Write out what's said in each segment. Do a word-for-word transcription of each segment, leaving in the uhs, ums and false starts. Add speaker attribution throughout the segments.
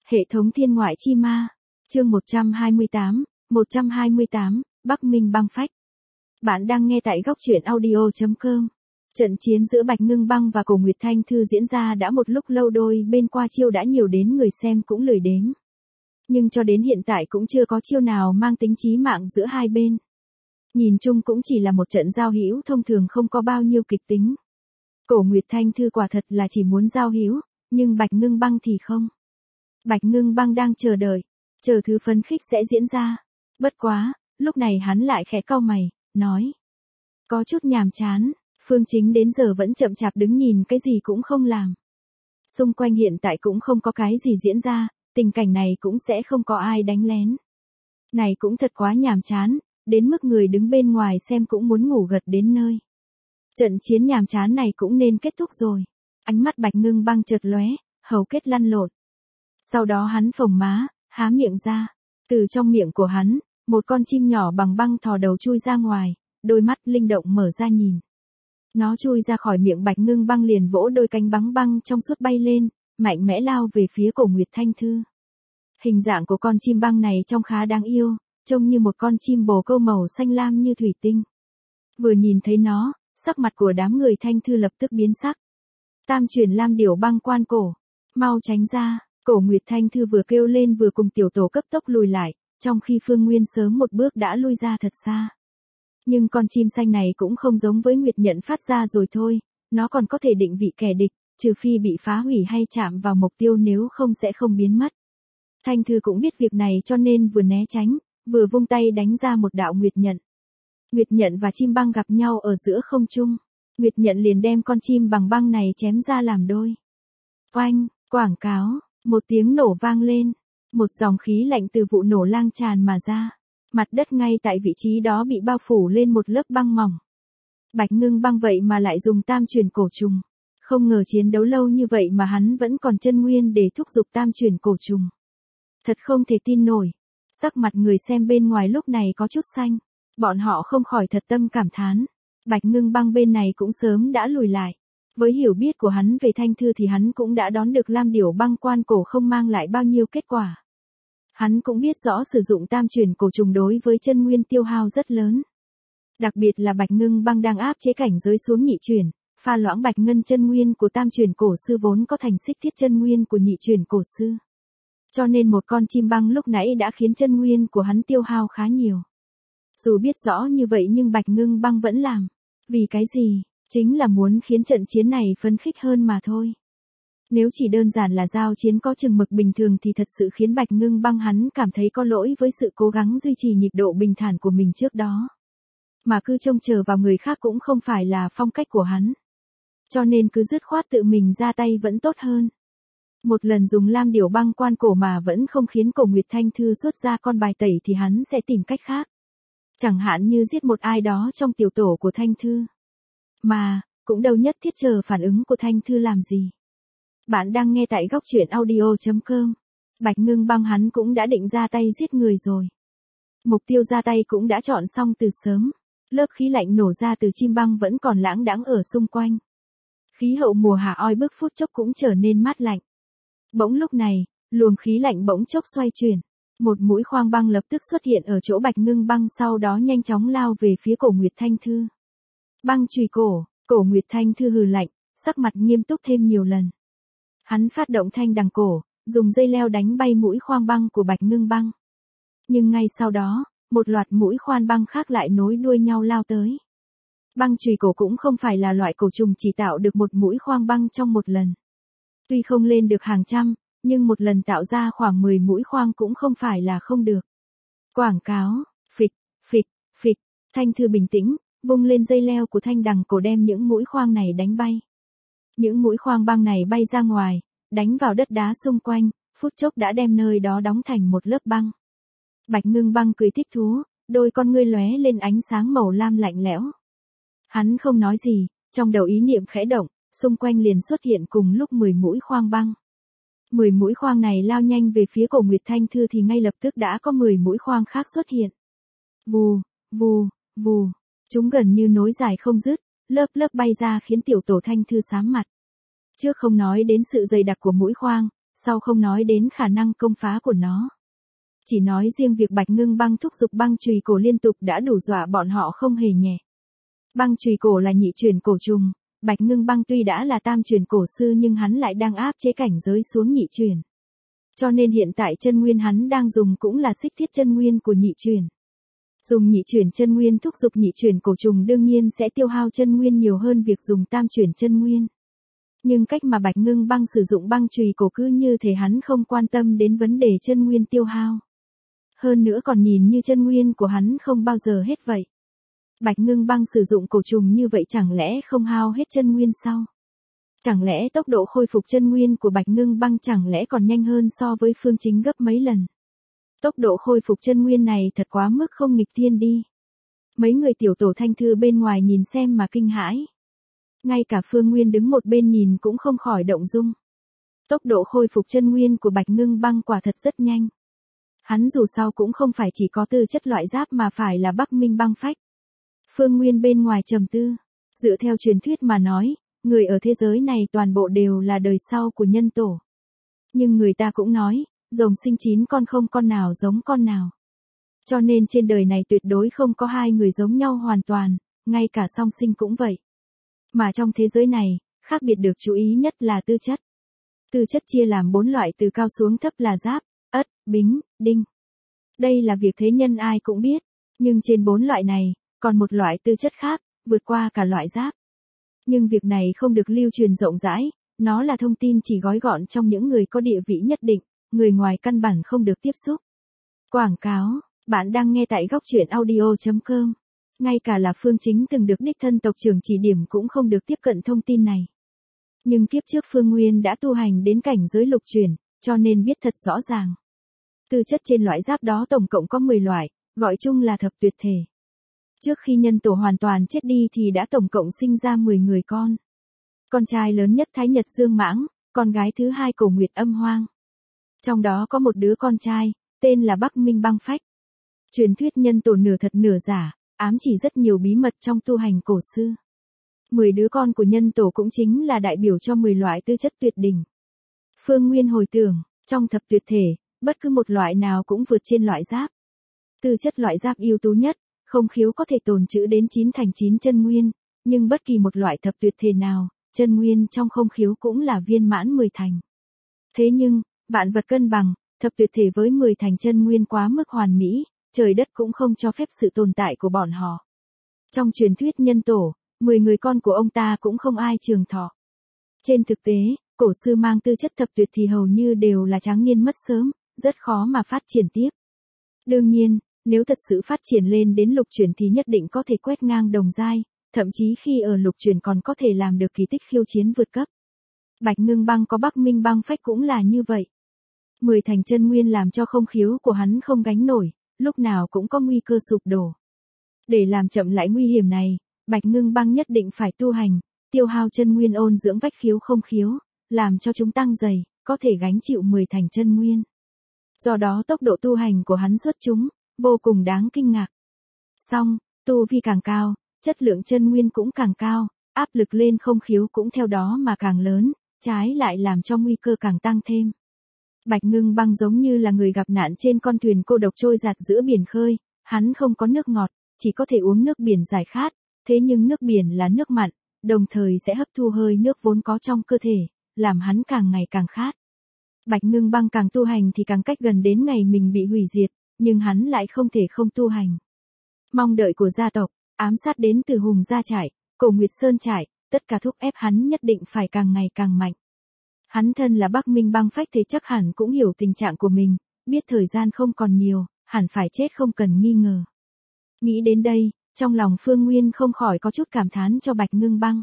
Speaker 1: Hệ thống thiên ngoại chi ma. Chương một trăm hai mươi tám, một trăm hai mươi tám, Bắc Minh băng phách. Bạn đang nghe tại góc truyện audio chấm com. Trận chiến giữa Bạch Ngưng Băng và Cổ Nguyệt Thanh Thư diễn ra đã một lúc lâu, đôi bên qua chiêu đã nhiều đến người xem cũng lười đếm. Nhưng cho đến hiện tại cũng chưa có chiêu nào mang tính chí mạng giữa hai bên. Nhìn chung cũng chỉ là một trận giao hữu thông thường, không có bao nhiêu kịch tính. Cổ Nguyệt Thanh Thư quả thật là chỉ muốn giao hữu, nhưng Bạch Ngưng Băng thì không. Bạch Ngưng Băng đang chờ đợi, chờ thứ phấn khích sẽ diễn ra. Bất quá, lúc này hắn lại khẽ cau mày, nói. Có chút nhàm chán, Phương Chính đến giờ vẫn chậm chạp đứng nhìn cái gì cũng không làm. Xung quanh hiện tại cũng không có cái gì diễn ra, tình cảnh này cũng sẽ không có ai đánh lén. Này cũng thật quá nhàm chán, đến mức người đứng bên ngoài xem cũng muốn ngủ gật đến nơi. Trận chiến nhàm chán này cũng nên kết thúc rồi. Ánh mắt Bạch Ngưng Băng chợt lóe, hầu kết lăn lộn. Sau đó hắn phồng má, há miệng ra. Từ trong miệng của hắn, một con chim nhỏ bằng băng thò đầu chui ra ngoài, đôi mắt linh động mở ra nhìn. Nó chui ra khỏi miệng Bạch Ngưng Băng liền vỗ đôi cánh bắn băng trong suốt bay lên, mạnh mẽ lao về phía Cổ Nguyệt Thanh Thư. Hình dạng của con chim băng này trông khá đáng yêu, trông như một con chim bồ câu màu xanh lam như thủy tinh. Vừa nhìn thấy nó, sắc mặt của đám người Thanh Thư lập tức biến sắc. Tam chuyển Lam Điểu Băng Quan Cổ, mau tránh ra. Cổ Nguyệt Thanh Thư vừa kêu lên vừa cùng tiểu tổ cấp tốc lùi lại, trong khi Phương Nguyên sớm một bước đã lui ra thật xa. Nhưng con chim xanh này cũng không giống với Nguyệt Nhận phát ra rồi thôi, nó còn có thể định vị kẻ địch, trừ phi bị phá hủy hay chạm vào mục tiêu, nếu không sẽ không biến mất. Thanh Thư cũng biết việc này cho nên vừa né tránh, vừa vung tay đánh ra một đạo Nguyệt Nhận. Nguyệt Nhận và chim băng gặp nhau ở giữa không trung, Nguyệt Nhận liền đem con chim bằng băng này chém ra làm đôi. Oanh, quảng cáo. Một tiếng nổ vang lên, một dòng khí lạnh từ vụ nổ lan tràn mà ra. Mặt đất ngay tại vị trí đó bị bao phủ lên một lớp băng mỏng. Bạch Ngưng Băng vậy mà lại dùng tam chuyển cổ trùng. Không ngờ chiến đấu lâu như vậy mà hắn vẫn còn chân nguyên để thúc giục tam chuyển cổ trùng. Thật không thể tin nổi. Sắc mặt người xem bên ngoài lúc này có chút xanh. Bọn họ không khỏi thật tâm cảm thán. Bạch Ngưng Băng bên này cũng sớm đã lùi lại. Với hiểu biết của hắn về Thanh Thư thì hắn cũng đã đoán được Lam Điểu Băng Quan Cổ không mang lại bao nhiêu kết quả. Hắn cũng biết rõ sử dụng tam chuyển cổ trùng đối với chân nguyên tiêu hao rất lớn. Đặc biệt là Bạch Ngưng Băng đang áp chế cảnh giới xuống nhị chuyển, pha loãng bạch ngân chân nguyên của tam chuyển cổ sư vốn có thành xích thiết chân nguyên của nhị chuyển cổ sư. Cho nên một con chim băng lúc nãy đã khiến chân nguyên của hắn tiêu hao khá nhiều. Dù biết rõ như vậy nhưng Bạch Ngưng Băng vẫn làm. Vì cái gì? Chính là muốn khiến trận chiến này phấn khích hơn mà thôi. Nếu chỉ đơn giản là giao chiến có chừng mực bình thường thì thật sự khiến Bạch Ngưng Băng hắn cảm thấy có lỗi với sự cố gắng duy trì nhịp độ bình thản của mình trước đó. Mà cứ trông chờ vào người khác cũng không phải là phong cách của hắn. Cho nên cứ dứt khoát tự mình ra tay vẫn tốt hơn. Một lần dùng Lam Điểu Băng Quan Cổ mà vẫn không khiến Cổ Nguyệt Thanh Thư xuất ra con bài tẩy thì hắn sẽ tìm cách khác. Chẳng hạn như giết một ai đó trong tiểu tổ của Thanh Thư. Mà, cũng đâu nhất thiết chờ phản ứng của Thanh Thư làm gì. Bạn đang nghe tại góc truyện audio chấm com. Bạch Ngưng Băng hắn cũng đã định ra tay giết người rồi. Mục tiêu ra tay cũng đã chọn xong từ sớm. Lớp khí lạnh nổ ra từ chim băng vẫn còn lãng đãng ở xung quanh. Khí hậu mùa hạ oi bức phút chốc cũng trở nên mát lạnh. Bỗng lúc này, luồng khí lạnh bỗng chốc xoay chuyển. Một mũi khoang băng lập tức xuất hiện ở chỗ Bạch Ngưng Băng, sau đó nhanh chóng lao về phía Cổ Nguyệt Thanh Thư. Băng chùy cổ, Cổ Nguyệt Thanh Thư hừ lạnh, sắc mặt nghiêm túc thêm nhiều lần. Hắn phát động thanh đằng cổ, dùng dây leo đánh bay mũi khoang băng của Bạch Ngưng Băng. Nhưng ngay sau đó, một loạt mũi khoan băng khác lại nối đuôi nhau lao tới. Băng chùy cổ cũng không phải là loại cổ trùng chỉ tạo được một mũi khoang băng trong một lần. Tuy không lên được hàng trăm, nhưng một lần tạo ra khoảng mười mũi khoang cũng không phải là không được. Quảng cáo, phịch, phịch, phịch, Thanh Thư bình tĩnh, vung lên dây leo của thanh đằng cổ đem những mũi khoang này đánh bay. Những mũi khoang băng này bay ra ngoài, đánh vào đất đá xung quanh, phút chốc đã đem nơi đó đóng thành một lớp băng. Bạch Ngưng Băng cười thích thú, đôi con ngươi lóe lên ánh sáng màu lam lạnh lẽo. Hắn không nói gì, trong đầu ý niệm khẽ động, xung quanh liền xuất hiện cùng lúc mười mũi khoang băng. mười mũi khoang này lao nhanh về phía Cổ Nguyệt Thanh Thư thì ngay lập tức đã có mười mũi khoang khác xuất hiện. Vù, vù, vù, chúng gần như nối dài không dứt, lớp lớp bay ra khiến tiểu tổ Thanh Thư xám mặt. Trước không nói đến sự dày đặc của mũi khoang, sau không nói đến khả năng công phá của nó. Chỉ nói riêng việc Bạch Ngưng Băng thúc giục băng chùy cổ liên tục đã đủ dọa bọn họ không hề nhẹ. Băng chùy cổ là nhị chuyển cổ trùng, Bạch Ngưng Băng tuy đã là tam chuyển cổ sư nhưng hắn lại đang áp chế cảnh giới xuống nhị chuyển. Cho nên hiện tại chân nguyên hắn đang dùng cũng là xích thiết chân nguyên của nhị chuyển. Dùng nhị chuyển chân nguyên thúc giục nhị chuyển cổ trùng đương nhiên sẽ tiêu hao chân nguyên nhiều hơn việc dùng tam chuyển chân nguyên. Nhưng cách mà Bạch Ngưng Băng sử dụng băng chùy cổ cứ như thể hắn không quan tâm đến vấn đề chân nguyên tiêu hao. Hơn nữa còn nhìn như chân nguyên của hắn không bao giờ hết vậy. Bạch Ngưng Băng sử dụng cổ trùng như vậy chẳng lẽ không hao hết chân nguyên sao? Chẳng lẽ tốc độ khôi phục chân nguyên của Bạch Ngưng Băng chẳng lẽ còn nhanh hơn so với Phương Chính gấp mấy lần? Tốc độ khôi phục chân nguyên này thật quá mức không nghịch thiên đi. Mấy người tiểu tổ Thanh Thư bên ngoài nhìn xem mà kinh hãi. Ngay cả Phương Nguyên đứng một bên nhìn cũng không khỏi động dung. Tốc độ khôi phục chân nguyên của Bạch Ngưng Băng quả thật rất nhanh. Hắn dù sao cũng không phải chỉ có tư chất loại giáp mà phải là Bắc Minh băng phách. Phương Nguyên bên ngoài trầm tư. Dựa theo truyền thuyết mà nói, người ở thế giới này toàn bộ đều là đời sau của nhân tổ. Nhưng người ta cũng nói, rồng sinh chín con không con nào giống con nào. Cho nên trên đời này tuyệt đối không có hai người giống nhau hoàn toàn, ngay cả song sinh cũng vậy. Mà trong thế giới này, khác biệt được chú ý nhất là tư chất. Tư chất chia làm bốn loại từ cao xuống thấp là giáp, ất, bính, đinh. Đây là việc thế nhân ai cũng biết, nhưng trên bốn loại này, còn một loại tư chất khác, vượt qua cả loại giáp. Nhưng việc này không được lưu truyền rộng rãi, nó là thông tin chỉ gói gọn trong những người có địa vị nhất định, người ngoài căn bản không được tiếp xúc. Quảng cáo, bạn đang nghe tại góc truyện audio chấm com. Ngay cả là Phương Chính từng được đích thân tộc trưởng chỉ điểm cũng không được tiếp cận thông tin này. Nhưng kiếp trước Phương Nguyên đã tu hành đến cảnh giới lục chuyển, cho nên biết thật rõ ràng. Tư chất trên loại giáp đó tổng cộng có mười loại, gọi chung là thập tuyệt thể. Trước khi nhân tổ hoàn toàn chết đi thì đã tổng cộng sinh ra mười người con. Con trai lớn nhất Thái Nhật Dương Mãng, con gái thứ hai Cổ Nguyệt Âm Hoang. Trong đó có một đứa con trai, tên là Bắc Minh Băng Phách. Truyền thuyết nhân tổ nửa thật nửa giả, ám chỉ rất nhiều bí mật trong tu hành cổ xưa. Mười đứa con của nhân tổ cũng chính là đại biểu cho mười loại tư chất tuyệt đỉnh. Phương Nguyên hồi tưởng, trong thập tuyệt thể, bất cứ một loại nào cũng vượt trên loại giáp. Tư chất loại giáp ưu tú nhất, không khiếu có thể tồn trữ đến chín thành chín chân nguyên, nhưng bất kỳ một loại thập tuyệt thể nào, chân nguyên trong không khiếu cũng là viên mãn mười thành. Thế nhưng, vạn vật cân bằng, thập tuyệt thể với mười thành chân nguyên quá mức hoàn mỹ, trời đất cũng không cho phép sự tồn tại của bọn họ. Trong truyền thuyết nhân tổ, mười người con của ông ta cũng không ai trường thọ. Trên thực tế, cổ sư mang tư chất thập tuyệt thì hầu như đều là tráng niên mất sớm, rất khó mà phát triển tiếp. Đương nhiên, nếu thật sự phát triển lên đến lục chuyển thì nhất định có thể quét ngang đồng giai, thậm chí khi ở lục chuyển còn có thể làm được kỳ tích khiêu chiến vượt cấp. Bạch Ngưng Băng có Bắc Minh Băng Phách cũng là như vậy. Mười thành chân nguyên làm cho không khiếu của hắn không gánh nổi, lúc nào cũng có nguy cơ sụp đổ. Để làm chậm lại nguy hiểm này, Bạch Ngưng Băng nhất định phải tu hành, tiêu hao chân nguyên ôn dưỡng vách khiếu không khiếu, làm cho chúng tăng dày, có thể gánh chịu mười thành chân nguyên. Do đó tốc độ tu hành của hắn xuất chúng, vô cùng đáng kinh ngạc. Song, tu vi càng cao, chất lượng chân nguyên cũng càng cao, áp lực lên không khiếu cũng theo đó mà càng lớn, trái lại làm cho nguy cơ càng tăng thêm. Bạch Ngưng Băng giống như là người gặp nạn trên con thuyền cô độc trôi dạt giữa biển khơi, hắn không có nước ngọt, chỉ có thể uống nước biển giải khát, thế nhưng nước biển là nước mặn, đồng thời sẽ hấp thu hơi nước vốn có trong cơ thể, làm hắn càng ngày càng khát. Bạch Ngưng Băng càng tu hành thì càng cách gần đến ngày mình bị hủy diệt, nhưng hắn lại không thể không tu hành. Mong đợi của gia tộc, ám sát đến từ Hùng Gia Trại, Cổ Nguyệt Sơn Trại, tất cả thúc ép hắn nhất định phải càng ngày càng mạnh. Hắn thân là Bắc Minh Băng Phách thế chắc hẳn cũng hiểu tình trạng của mình, biết thời gian không còn nhiều, hẳn phải chết không cần nghi ngờ. Nghĩ đến đây, trong lòng Phương Nguyên không khỏi có chút cảm thán cho Bạch Ngưng Băng.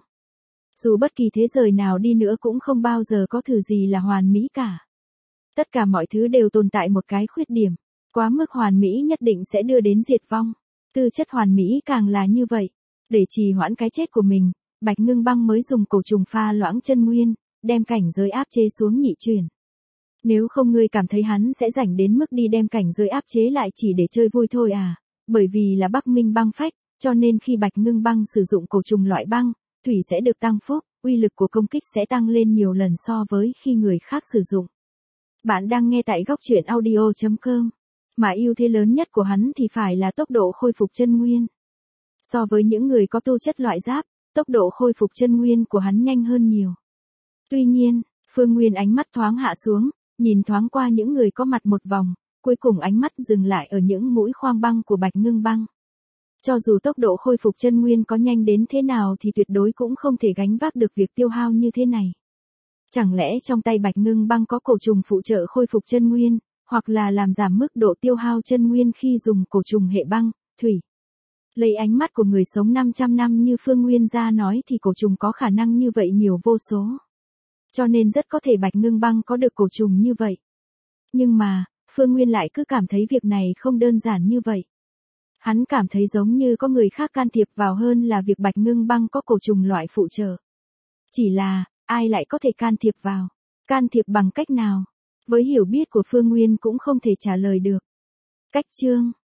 Speaker 1: Dù bất kỳ thế giới nào đi nữa cũng không bao giờ có thứ gì là hoàn mỹ cả. Tất cả mọi thứ đều tồn tại một cái khuyết điểm, quá mức hoàn mỹ nhất định sẽ đưa đến diệt vong. Tư chất hoàn mỹ càng là như vậy. Để trì hoãn cái chết của mình, Bạch Ngưng Băng mới dùng cổ trùng pha loãng chân nguyên, đem cảnh giới áp chế xuống nhị chuyển. Nếu không ngươi cảm thấy hắn sẽ rảnh đến mức đi đem cảnh giới áp chế lại chỉ để chơi vui thôi à? Bởi vì là Bắc Minh Băng Phách, cho nên khi Bạch Ngưng Băng sử dụng cổ trùng loại băng, thủy sẽ được tăng phúc, uy lực của công kích sẽ tăng lên nhiều lần so với khi người khác sử dụng. Bạn đang nghe tại góc truyện audio chấm com. Mà ưu thế lớn nhất của hắn thì phải là tốc độ khôi phục chân nguyên. So với những người có tu chất loại giáp, tốc độ khôi phục chân nguyên của hắn nhanh hơn nhiều. Tuy nhiên, Phương Nguyên ánh mắt thoáng hạ xuống, nhìn thoáng qua những người có mặt một vòng, cuối cùng ánh mắt dừng lại ở những mũi khoang băng của Bạch Ngưng Băng. Cho dù tốc độ khôi phục chân nguyên có nhanh đến thế nào thì tuyệt đối cũng không thể gánh vác được việc tiêu hao như thế này. Chẳng lẽ trong tay Bạch Ngưng Băng có cổ trùng phụ trợ khôi phục chân nguyên, hoặc là làm giảm mức độ tiêu hao chân nguyên khi dùng cổ trùng hệ băng, thủy. Lấy ánh mắt của người sống năm trăm năm như Phương Nguyên ra nói thì cổ trùng có khả năng như vậy nhiều vô số. Cho nên rất có thể Bạch Ngưng Băng có được cổ trùng như vậy. Nhưng mà, Phương Nguyên lại cứ cảm thấy việc này không đơn giản như vậy. Hắn cảm thấy giống như có người khác can thiệp vào hơn là việc Bạch Ngưng Băng có cổ trùng loại phụ trợ. Chỉ là, ai lại có thể can thiệp vào? Can thiệp bằng cách nào? Với hiểu biết của Phương Nguyên cũng không thể trả lời được. Cách chương